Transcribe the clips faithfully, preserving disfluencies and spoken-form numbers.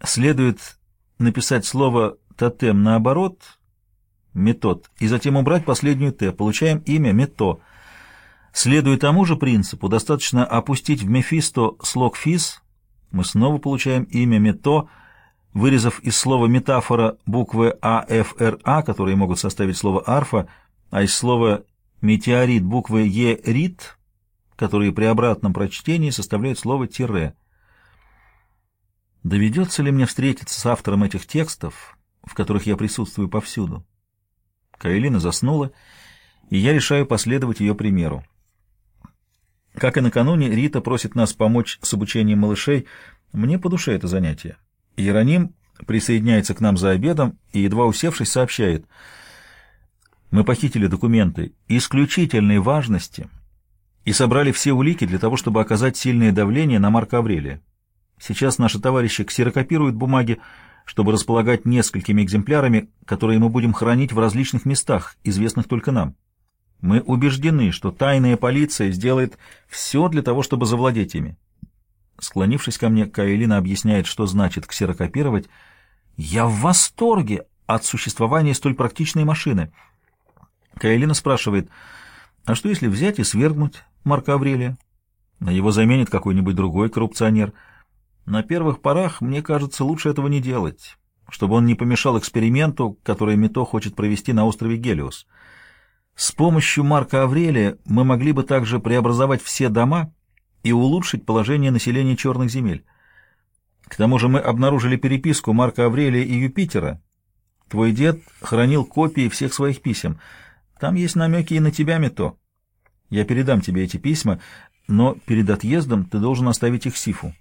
Следует написать слово «тотем» наоборот, метод, и затем убрать последнюю «т». Получаем имя «мето». Следуя тому же принципу, достаточно опустить в Мефисто слог «фис», мы снова получаем имя «мето», вырезав из слова «метафора» буквы А, Ф, Р, А, которые могут составить слово «арфа», а из слова «метеорит» буквы Е, «рит», которые при обратном прочтении составляют слово «тире». Доведется ли мне встретиться с автором этих текстов, в которых я присутствую повсюду? Каэлина заснула, и я решаю последовать ее примеру. Как и накануне, Рита просит нас помочь с обучением малышей. Мне по душе это занятие. Иероним присоединяется к нам за обедом и, едва усевшись, сообщает: «Мы похитили документы исключительной важности и собрали все улики для того, чтобы оказать сильное давление на Марка Аврелия. Сейчас наши товарищи ксерокопируют бумаги, чтобы располагать несколькими экземплярами, которые мы будем хранить в различных местах, известных только нам. Мы убеждены, что тайная полиция сделает все для того, чтобы завладеть ими». Склонившись ко мне, Каэлина объясняет, что значит ксерокопировать. Я в восторге от существования столь практичной машины. Каэлина спрашивает: а что если взять и свергнуть Марка Аврелия? Его заменит какой-нибудь другой коррупционер. На первых порах, мне кажется, лучше этого не делать, чтобы он не помешал эксперименту, который Мето хочет провести на острове Гелиос. С помощью Марка Аврелия мы могли бы также преобразовать все дома и улучшить положение населения черных земель. К тому же мы обнаружили переписку Марка Аврелия и Юпитера. Твой дед хранил копии всех своих писем. Там есть намеки и на тебя, Мето. Я передам тебе эти письма, но перед отъездом ты должен оставить их Сифу.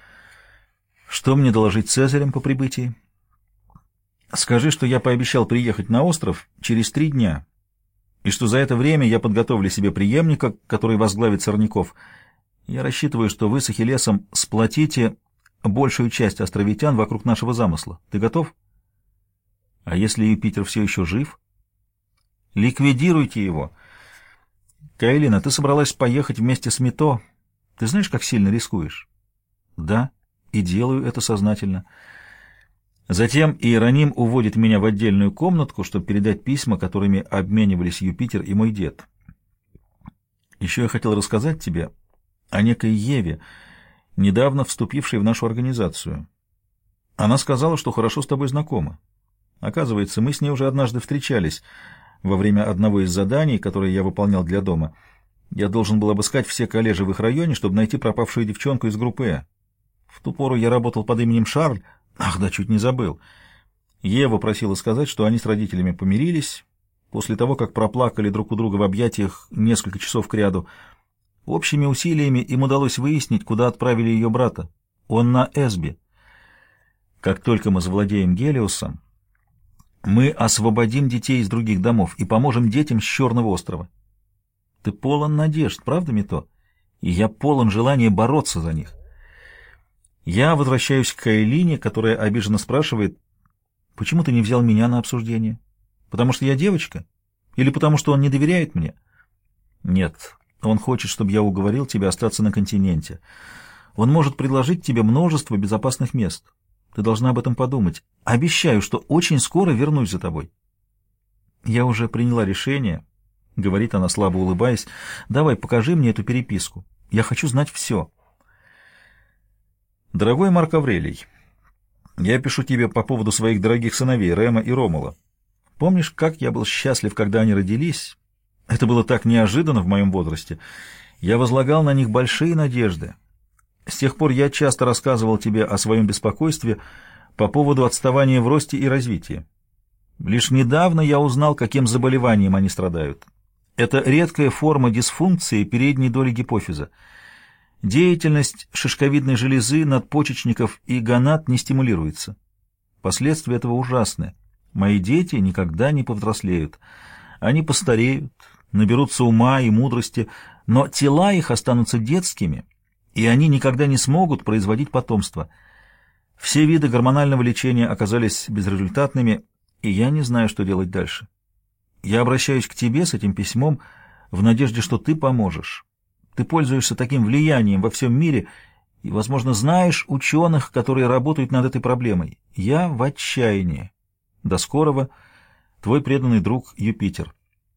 Что мне доложить Цезарем по прибытии? Скажи, что я пообещал приехать на остров через три дня, и что за это время я подготовлю себе преемника, который возглавит Сорняков. Я рассчитываю, что вы с Ахиллесом сплотите большую часть островитян вокруг нашего замысла. Ты готов? А если Юпитер все еще жив? Ликвидируйте его. Каэлина, ты собралась поехать вместе с Мето. Ты знаешь, как сильно рискуешь? Да, и делаю это сознательно. Затем Иероним уводит меня в отдельную комнатку, чтобы передать письма, которыми обменивались Юпитер и мой дед. Еще я хотел рассказать тебе о некой Еве, недавно вступившей в нашу организацию. Она сказала, что хорошо с тобой знакома. Оказывается, мы с ней уже однажды встречались во время одного из заданий, которые я выполнял для дома. Я должен был обыскать все колледжи в их районе, чтобы найти пропавшую девчонку из группы «Э». В ту пору я работал под именем Шарль. Ах да, чуть не забыл. Ева просила сказать, что они с родителями помирились после того, как проплакали друг у друга в объятиях несколько часов кряду. Общими усилиями им удалось выяснить, куда отправили ее брата. Он на Эсби. Как только мы завладеем Гелиосом, мы освободим детей из других домов и поможем детям с Черного острова. Ты полон надежд, правда, Мето? И я полон желания бороться за них. Я возвращаюсь к Каэлине, которая обиженно спрашивает: почему ты не взял меня на обсуждение? Потому что я девочка? Или потому что он не доверяет мне? Нет, он хочет, чтобы я уговорил тебя остаться на континенте. Он может предложить тебе множество безопасных мест. Ты должна об этом подумать. Обещаю, что очень скоро вернусь за тобой. Я уже приняла решение, — говорит она, слабо улыбаясь. Давай, покажи мне эту переписку. Я хочу знать все. Дорогой Марк Аврелий, я пишу тебе по поводу своих дорогих сыновей Рема и Ромула. Помнишь, как я был счастлив, когда они родились? Это было так неожиданно в моем возрасте. Я возлагал на них большие надежды. С тех пор я часто рассказывал тебе о своем беспокойстве по поводу отставания в росте и развитии. Лишь недавно я узнал, каким заболеванием они страдают. Это редкая форма дисфункции передней доли гипофиза. Деятельность шишковидной железы, надпочечников и гонад не стимулируется. Последствия этого ужасны. Мои дети никогда не повзрослеют. Они постареют, наберутся ума и мудрости, но тела их останутся детскими, и они никогда не смогут производить потомство. Все виды гормонального лечения оказались безрезультатными, и я не знаю, что делать дальше. Я обращаюсь к тебе с этим письмом в надежде, что ты поможешь. Ты пользуешься таким влиянием во всем мире, И, возможно, знаешь ученых, которые работают над этой проблемой. Я в отчаянии. До скорого. Твой преданный друг Юпитер.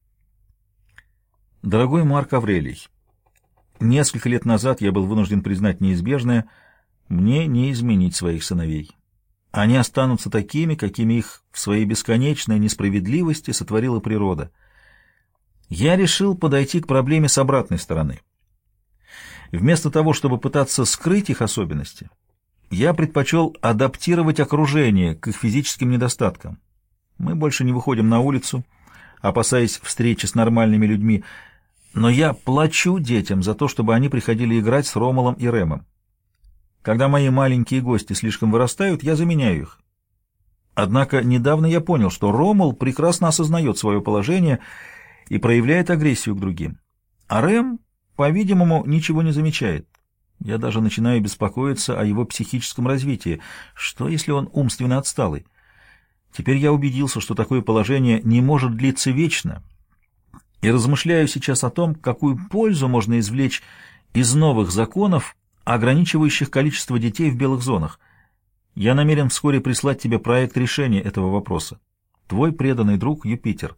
Дорогой Марк Аврелий, несколько лет назад я был вынужден признать неизбежное: мне не изменить своих сыновей. Они останутся такими, какими их в своей бесконечной несправедливости сотворила природа. Я решил подойти к проблеме с обратной стороны. Вместо того, чтобы пытаться скрыть их особенности, я предпочел адаптировать окружение к их физическим недостаткам. Мы больше не выходим на улицу, опасаясь встречи с нормальными людьми, но я плачу детям за то, чтобы они приходили играть с Ромулом и Рэмом. Когда мои маленькие гости слишком вырастают, я заменяю их. Однако недавно я понял, что Ромул прекрасно осознает свое положение и проявляет агрессию к другим, а Рэм, по-видимому, ничего не замечает. Я даже начинаю беспокоиться о его психическом развитии. Что, если он умственно отсталый? Теперь я убедился, что такое положение не может длиться вечно, и размышляю сейчас о том, какую пользу можно извлечь из новых законов, ограничивающих количество детей в белых зонах. Я намерен вскоре прислать тебе проект решения этого вопроса. Твой преданный друг Юпитер.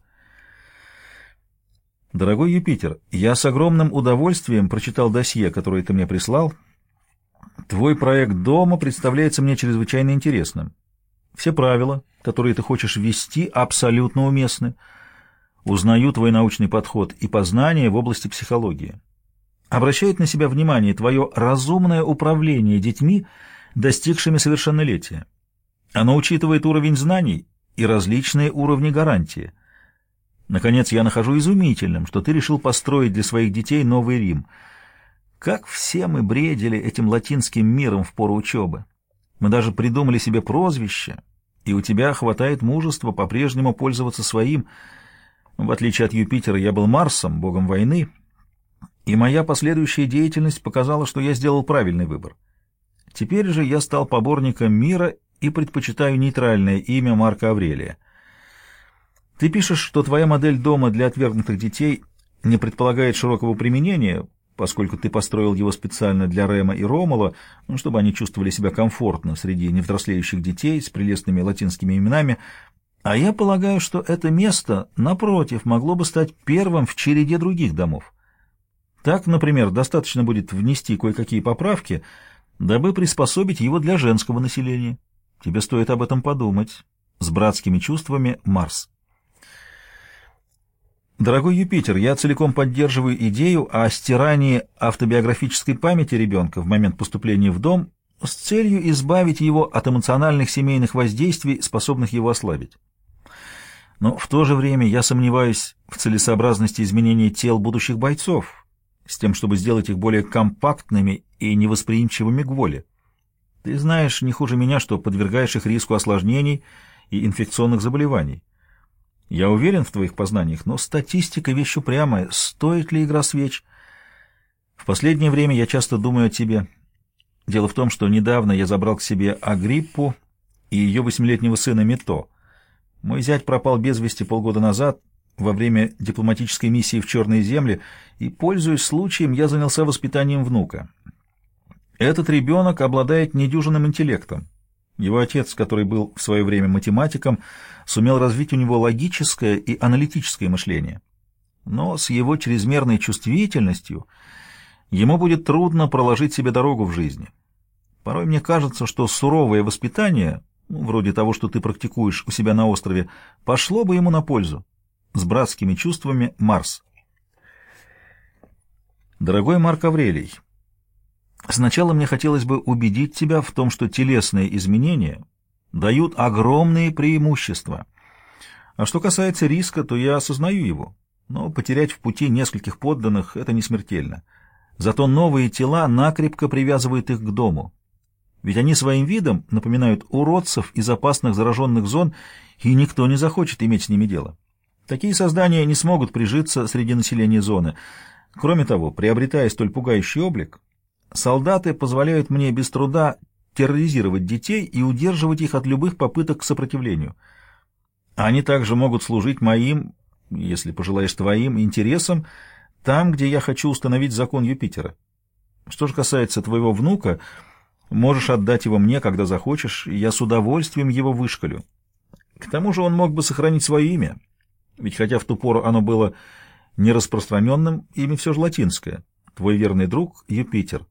Дорогой Юпитер, я с огромным удовольствием прочитал досье, которое ты мне прислал. Твой проект дома представляется мне чрезвычайно интересным. Все правила, которые ты хочешь ввести, абсолютно уместны. Узнаю твой научный подход и познания в области психологии. Обращает на себя внимание твое разумное управление детьми, достигшими совершеннолетия. Оно учитывает уровень знаний и различные уровни гарантии. Наконец, я нахожу изумительным, что ты решил построить для своих детей Новый Рим. Как все мы бредили этим латинским миром в пору учебы. Мы даже придумали себе прозвище, и у тебя хватает мужества по-прежнему пользоваться своим. В отличие от Юпитера, я был Марсом, богом войны, и моя последующая деятельность показала, что я сделал правильный выбор. Теперь же я стал поборником мира и предпочитаю нейтральное имя Марка Аврелия. Ты пишешь, что твоя модель дома для отвергнутых детей не предполагает широкого применения, поскольку ты построил его специально для Рема и Ромула, ну, чтобы они чувствовали себя комфортно среди невзрослеющих детей с прелестными латинскими именами. А я полагаю, что это место, напротив, могло бы стать первым в череде других домов. Так, например, достаточно будет внести кое-какие поправки, дабы приспособить его для женского населения. Тебе стоит об этом подумать. С братскими чувствами, Марс. Дорогой Юпитер, я целиком поддерживаю идею о стирании автобиографической памяти ребенка в момент поступления в дом с целью избавить его от эмоциональных семейных воздействий, способных его ослабить. Но в то же время я сомневаюсь в целесообразности изменения тел будущих бойцов, с тем, чтобы сделать их более компактными и невосприимчивыми к воле. Ты знаешь не хуже меня, что подвергаешь их риску осложнений и инфекционных заболеваний. Я уверен в твоих познаниях, но статистика — вещь упрямая. Стоит ли игра свеч? В последнее время я часто думаю о тебе. Дело в том, что недавно я забрал к себе Агриппу и ее восьмилетнего сына Мито. Мой зять пропал без вести полгода назад во время дипломатической миссии в Черные земли, и, пользуясь случаем, я занялся воспитанием внука. Этот ребенок обладает недюжинным интеллектом. Его отец, который был в свое время математиком, сумел развить у него логическое и аналитическое мышление. Но с его чрезмерной чувствительностью ему будет трудно проложить себе дорогу в жизни. Порой мне кажется, что суровое воспитание, ну, вроде того, что ты практикуешь у себя на острове, пошло бы ему на пользу. С братскими чувствами, Марс. Дорогой Марк Аврелий, сначала мне хотелось бы убедить тебя в том, что телесные изменения дают огромные преимущества. А что касается риска, то я осознаю его. Но потерять в пути нескольких подданных — это не смертельно. Зато новые тела накрепко привязывают их к дому. Ведь они своим видом напоминают уродцев из опасных зараженных зон, и никто не захочет иметь с ними дело. Такие создания не смогут прижиться среди населения зоны. Кроме того, приобретая столь пугающий облик, солдаты позволяют мне без труда терроризировать детей и удерживать их от любых попыток к сопротивлению. Они также могут служить моим, если пожелаешь твоим, интересам там, где я хочу установить закон Юпитера. Что же касается твоего внука, можешь отдать его мне, когда захочешь, и я с удовольствием его вышколю. К тому же он мог бы сохранить свое имя, ведь хотя в ту пору оно было нераспространенным, имя все же латинское. Твой верный друг Юпитер.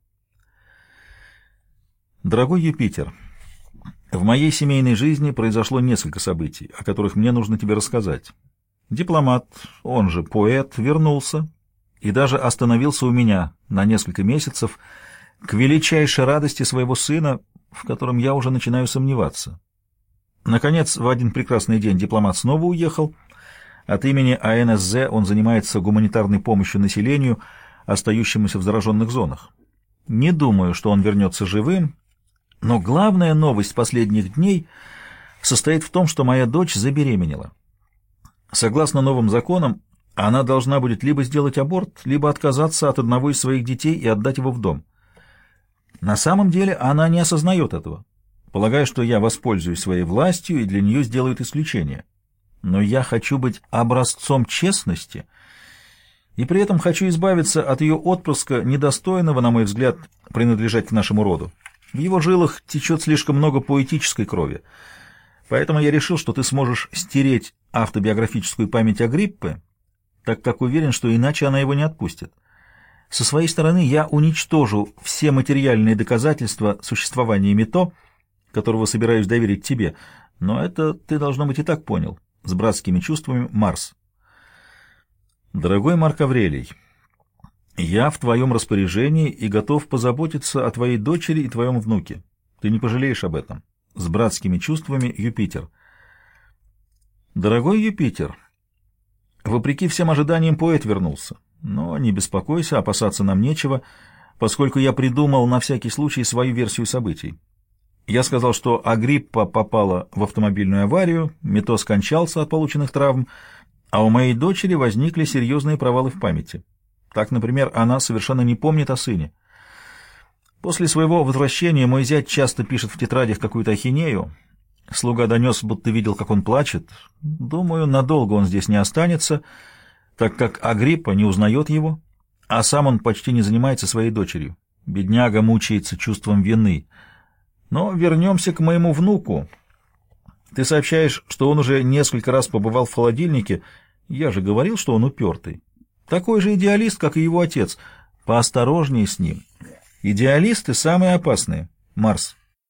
Дорогой Юпитер, в моей семейной жизни произошло несколько событий, о которых мне нужно тебе рассказать. Дипломат, он же поэт, вернулся и даже остановился у меня на несколько месяцев к величайшей радости своего сына, в котором я уже начинаю сомневаться. Наконец, в один прекрасный день дипломат снова уехал. От имени А Н С З он занимается гуманитарной помощью населению, остающемуся в зараженных зонах. Не думаю, что он вернется живым, но главная новость последних дней состоит в том, что моя дочь забеременела. Согласно новым законам, она должна будет либо сделать аборт, либо отказаться от одного из своих детей и отдать его в дом. На самом деле она не осознает этого, полагая, что я воспользуюсь своей властью и для нее сделают исключение. Но я хочу быть образцом честности и при этом хочу избавиться от ее отпрыска, недостойного, на мой взгляд, принадлежать к нашему роду. В его жилах течет слишком много поэтической крови, поэтому я решил, что ты сможешь стереть автобиографическую память Агриппы, так как уверен, что иначе она его не отпустит. Со своей стороны я уничтожу все материальные доказательства существования Мито, которого собираюсь доверить тебе, но это ты, должно быть, и так понял. С братскими чувствами, Марс. Дорогой Марк Аврелий, я в твоем распоряжении и готов позаботиться о твоей дочери и твоем внуке. Ты не пожалеешь об этом. С братскими чувствами, Юпитер. Дорогой Юпитер, вопреки всем ожиданиям поэт вернулся. Но не беспокойся, опасаться нам нечего, поскольку я придумал на всякий случай свою версию событий. Я сказал, что Агриппа попала в автомобильную аварию, Мито скончался от полученных травм, а у моей дочери возникли серьезные провалы в памяти. Так, например, она совершенно не помнит о сыне. После своего возвращения мой зять часто пишет в тетрадях какую-то ахинею. Слуга донес, будто видел, как он плачет. Думаю, надолго он здесь не останется, так как Агриппа не узнает его, а сам он почти не занимается своей дочерью. Бедняга мучается чувством вины. Но вернемся к моему внуку. Ты сообщаешь, что он уже несколько раз побывал в холодильнике. Я же говорил, что он упертый. Такой же идеалист, как и его отец. Поосторожнее с ним. Идеалисты самые опасные. Марс.